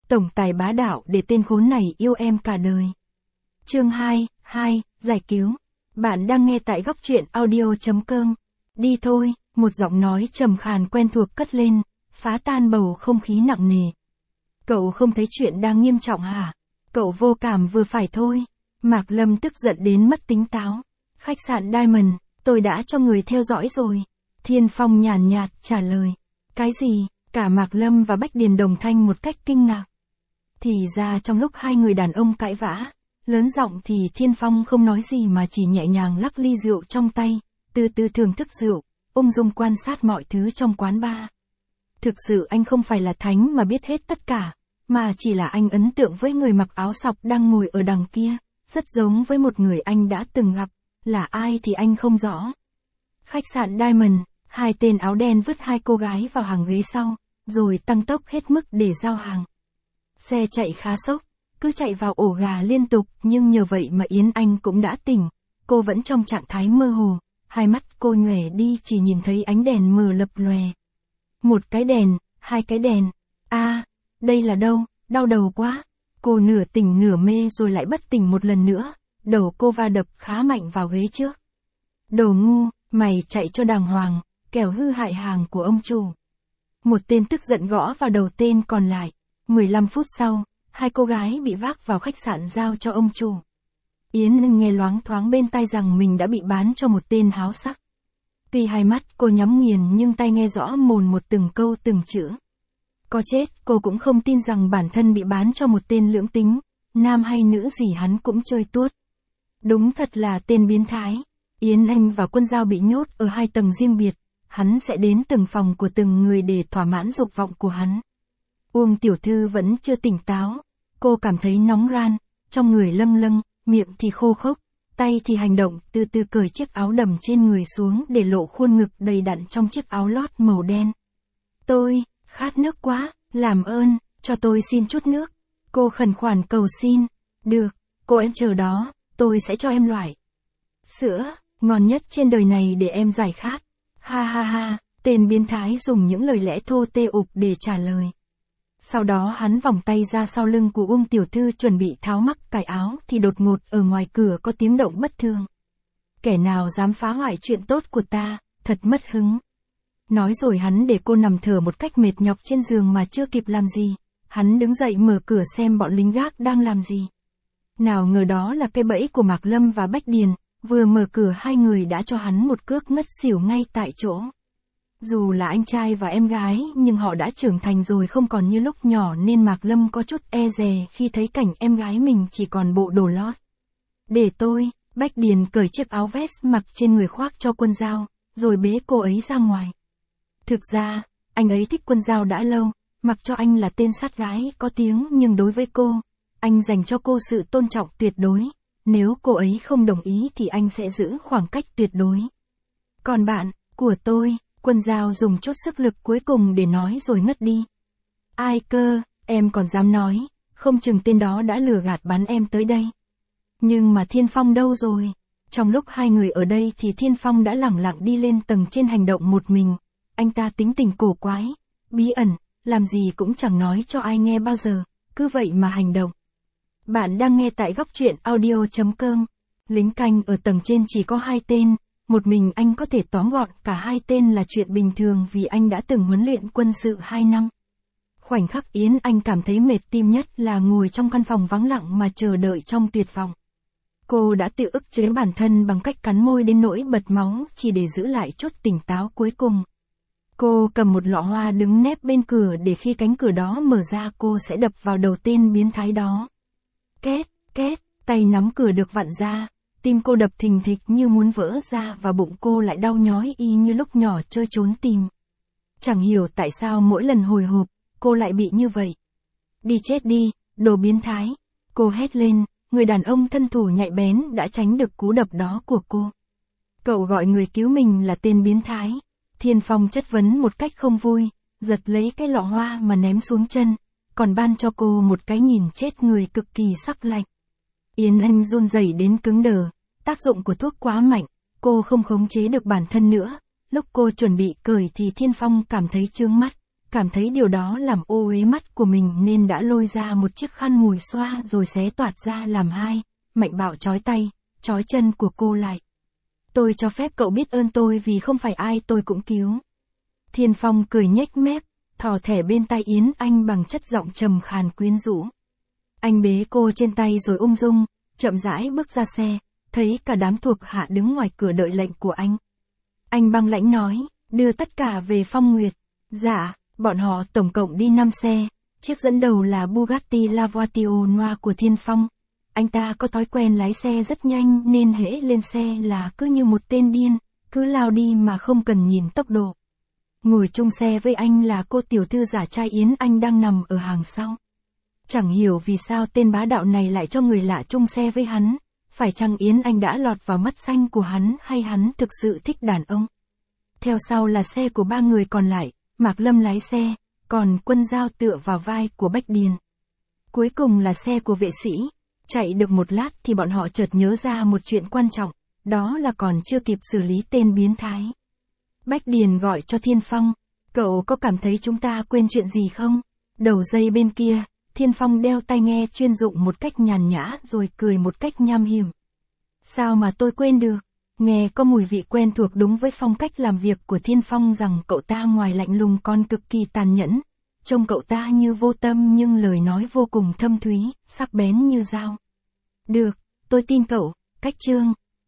tổng tài bá đạo để tên khốn này yêu em cả đời. Chương 2, giải cứu. Bạn đang nghe tại góc truyện audio.com. Đi thôi, một giọng nói trầm khàn quen thuộc cất lên, phá tan bầu không khí nặng nề. Cậu không thấy chuyện đang nghiêm trọng hả? Cậu vô cảm vừa phải thôi. Mạc Lâm tức giận đến mất tính táo. Khách sạn Diamond, tôi đã cho người theo dõi rồi. Thiên Phong nhàn nhạt trả lời. Cái gì? Cả Mạc Lâm và Bách Điền đồng thanh một cách kinh ngạc. Thì ra trong lúc hai người đàn ông cãi vã, lớn giọng thì Thiên Phong không nói gì mà chỉ nhẹ nhàng lắc ly rượu trong tay, từ từ thưởng thức rượu, ung dung quan sát mọi thứ trong quán bar. Thực sự anh không phải là thánh mà biết hết tất cả, mà chỉ là anh ấn tượng với người mặc áo sọc đang ngồi ở đằng kia, rất giống với một người anh đã từng gặp, là ai thì anh không rõ. Khách sạn Diamond, hai tên áo đen vứt hai cô gái vào hàng ghế sau, rồi tăng tốc hết mức để giao hàng. Xe chạy khá sốc, cứ chạy vào ổ gà liên tục, nhưng nhờ vậy mà Yến Anh cũng đã tỉnh, cô vẫn trong trạng thái mơ hồ, hai mắt cô nhòe đi chỉ nhìn thấy ánh đèn mờ lập lòe. Một cái đèn, hai cái đèn, đây là đâu, đau đầu quá. Cô nửa tỉnh nửa mê rồi lại bất tỉnh một lần nữa, đầu cô va đập khá mạnh vào ghế trước. Đồ ngu, mày chạy cho đàng hoàng, kẻo hư hại hàng của ông chủ. Một tên tức giận gõ vào đầu tên còn lại. 15 phút sau, hai cô gái bị vác vào khách sạn giao cho ông chủ. Yến nghe loáng thoáng bên tai rằng mình đã bị bán cho một tên háo sắc. Tuy hai mắt cô nhắm nghiền nhưng tai nghe rõ mồn một từng câu từng chữ. Có chết cô cũng không tin rằng bản thân bị bán cho một tên lưỡng tính, nam hay nữ gì hắn cũng chơi tuốt. Đúng thật là tên biến thái. Yến Anh và Quân Dao bị nhốt ở hai tầng riêng biệt, hắn sẽ đến từng phòng của từng người để thỏa mãn dục vọng của hắn. Uông tiểu thư vẫn chưa tỉnh táo, cô cảm thấy nóng ran, trong người lâng lâng, miệng thì khô khốc, tay thì hành động, từ từ cởi chiếc áo đầm trên người xuống để lộ khuôn ngực đầy đặn trong chiếc áo lót màu đen. Tôi, khát nước quá, làm ơn, cho tôi xin chút nước. Cô khẩn khoản cầu xin. Được, cô em chờ đó, tôi sẽ cho em loại sữa, ngon nhất trên đời này để em giải khát. Ha ha ha, tên biến thái dùng những lời lẽ thô tê ục để trả lời. Sau đó hắn vòng tay ra sau lưng của Uông tiểu thư chuẩn bị tháo mắc cài áo thì đột ngột ở ngoài cửa có tiếng động bất thường. Kẻ nào dám phá hoại chuyện tốt của ta, thật mất hứng. Nói rồi hắn để cô nằm thở một cách mệt nhọc trên giường mà chưa kịp làm gì. Hắn đứng dậy mở cửa xem bọn lính gác đang làm gì. Nào ngờ đó là cây bẫy của Mạc Lâm và Bách Điền, vừa mở cửa hai người đã cho hắn một cước ngất xỉu ngay tại chỗ. Dù là anh trai và em gái nhưng họ đã trưởng thành rồi không còn như lúc nhỏ nên Mạc Lâm có chút e dè khi thấy cảnh em gái mình chỉ còn bộ đồ lót. Để tôi, Bách Điền cởi chiếc áo vest mặc trên người khoác cho Quân Dao, rồi bế cô ấy ra ngoài. Thực ra, anh ấy thích Quân Dao đã lâu, mặc cho anh là tên sát gái có tiếng nhưng đối với cô, anh dành cho cô sự tôn trọng tuyệt đối, nếu cô ấy không đồng ý thì anh sẽ giữ khoảng cách tuyệt đối. Còn bạn, của tôi, Quân Dao dùng chút sức lực cuối cùng để nói rồi ngất đi. Ai cơ, em còn dám nói, không chừng tên đó đã lừa gạt bán em tới đây. Nhưng mà Thiên Phong đâu rồi? Trong lúc hai người ở đây thì Thiên Phong đã lẳng lặng đi lên tầng trên hành động một mình. Anh ta tính tình cổ quái, bí ẩn, làm gì cũng chẳng nói cho ai nghe bao giờ, cứ vậy mà hành động. Bạn đang nghe tại góc truyện audio.com. Lính canh ở tầng trên chỉ có 2 tên, một mình anh có thể tóm gọn cả 2 tên là chuyện bình thường vì anh đã từng huấn luyện quân sự 2 năm. Khoảnh khắc Yến Anh cảm thấy mệt tim nhất là ngồi trong căn phòng vắng lặng mà chờ đợi trong tuyệt vọng. Cô đã tự ức chế bản thân bằng cách cắn môi đến nỗi bật máu chỉ để giữ lại chút tỉnh táo cuối cùng. Cô cầm một lọ hoa đứng nép bên cửa để khi cánh cửa đó mở ra cô sẽ đập vào đầu tên biến thái đó. Két, tay nắm cửa được vặn ra, tim cô đập thình thịch như muốn vỡ ra và bụng cô lại đau nhói y như lúc nhỏ chơi trốn tìm. Chẳng hiểu tại sao mỗi lần hồi hộp, cô lại bị như vậy. Đi chết đi, đồ biến thái. Cô hét lên, người đàn ông thân thủ nhạy bén đã tránh được cú đập đó của cô. Cậu gọi người cứu mình là tên biến thái. Thiên Phong chất vấn một cách không vui, giật lấy cái lọ hoa mà ném xuống chân, còn ban cho cô một cái nhìn chết người cực kỳ sắc lạnh. Yến Anh run rẩy đến cứng đờ, tác dụng của thuốc quá mạnh, cô không khống chế được bản thân nữa, lúc cô chuẩn bị cởi thì Thiên Phong cảm thấy chướng mắt, cảm thấy điều đó làm ô uế mắt của mình nên đã lôi ra một chiếc khăn mùi xoa rồi xé toạc ra làm hai, mạnh bạo trói tay, trói chân của cô lại. Tôi cho phép cậu biết ơn tôi vì không phải ai tôi cũng cứu. Thiên Phong cười nhếch mép, thò thẻ bên tai Yến Anh bằng chất giọng trầm khàn quyến rũ. Anh bế cô trên tay rồi ung dung, chậm rãi bước ra xe, thấy cả đám thuộc hạ đứng ngoài cửa đợi lệnh của anh. Anh băng lãnh nói, đưa tất cả về Phong Nguyệt. Dạ, bọn họ tổng cộng đi 5 xe, chiếc dẫn đầu là Bugatti La Voiture Noire của Thiên Phong. Anh ta có thói quen lái xe rất nhanh nên hễ lên xe là cứ như một tên điên, cứ lao đi mà không cần nhìn tốc độ. Ngồi chung xe với anh là cô tiểu thư giả trai Yến Anh đang nằm ở hàng sau. Chẳng hiểu vì sao tên bá đạo này lại cho người lạ chung xe với hắn, phải chăng Yến Anh đã lọt vào mắt xanh của hắn hay hắn thực sự thích đàn ông. Theo sau là xe của 3 người còn lại, Mạc Lâm lái xe, còn Quân Giao tựa vào vai của Bách Điền. Cuối cùng là xe của vệ sĩ. Chạy được một lát thì bọn họ chợt nhớ ra một chuyện quan trọng, đó là còn chưa kịp xử lý tên biến thái. Bách Điền gọi cho Thiên Phong, cậu có cảm thấy chúng ta quên chuyện gì không? Đầu dây bên kia, Thiên Phong đeo tai nghe chuyên dụng một cách nhàn nhã rồi cười một cách nham hiểm. Sao mà tôi quên được? Nghe có mùi vị quen thuộc đúng với phong cách làm việc của Thiên Phong rằng cậu ta ngoài lạnh lùng còn cực kỳ tàn nhẫn. Trông cậu ta như vô tâm nhưng lời nói vô cùng thâm thúy, sắc bén như dao. Được, tôi tin cậu, Cách Trương.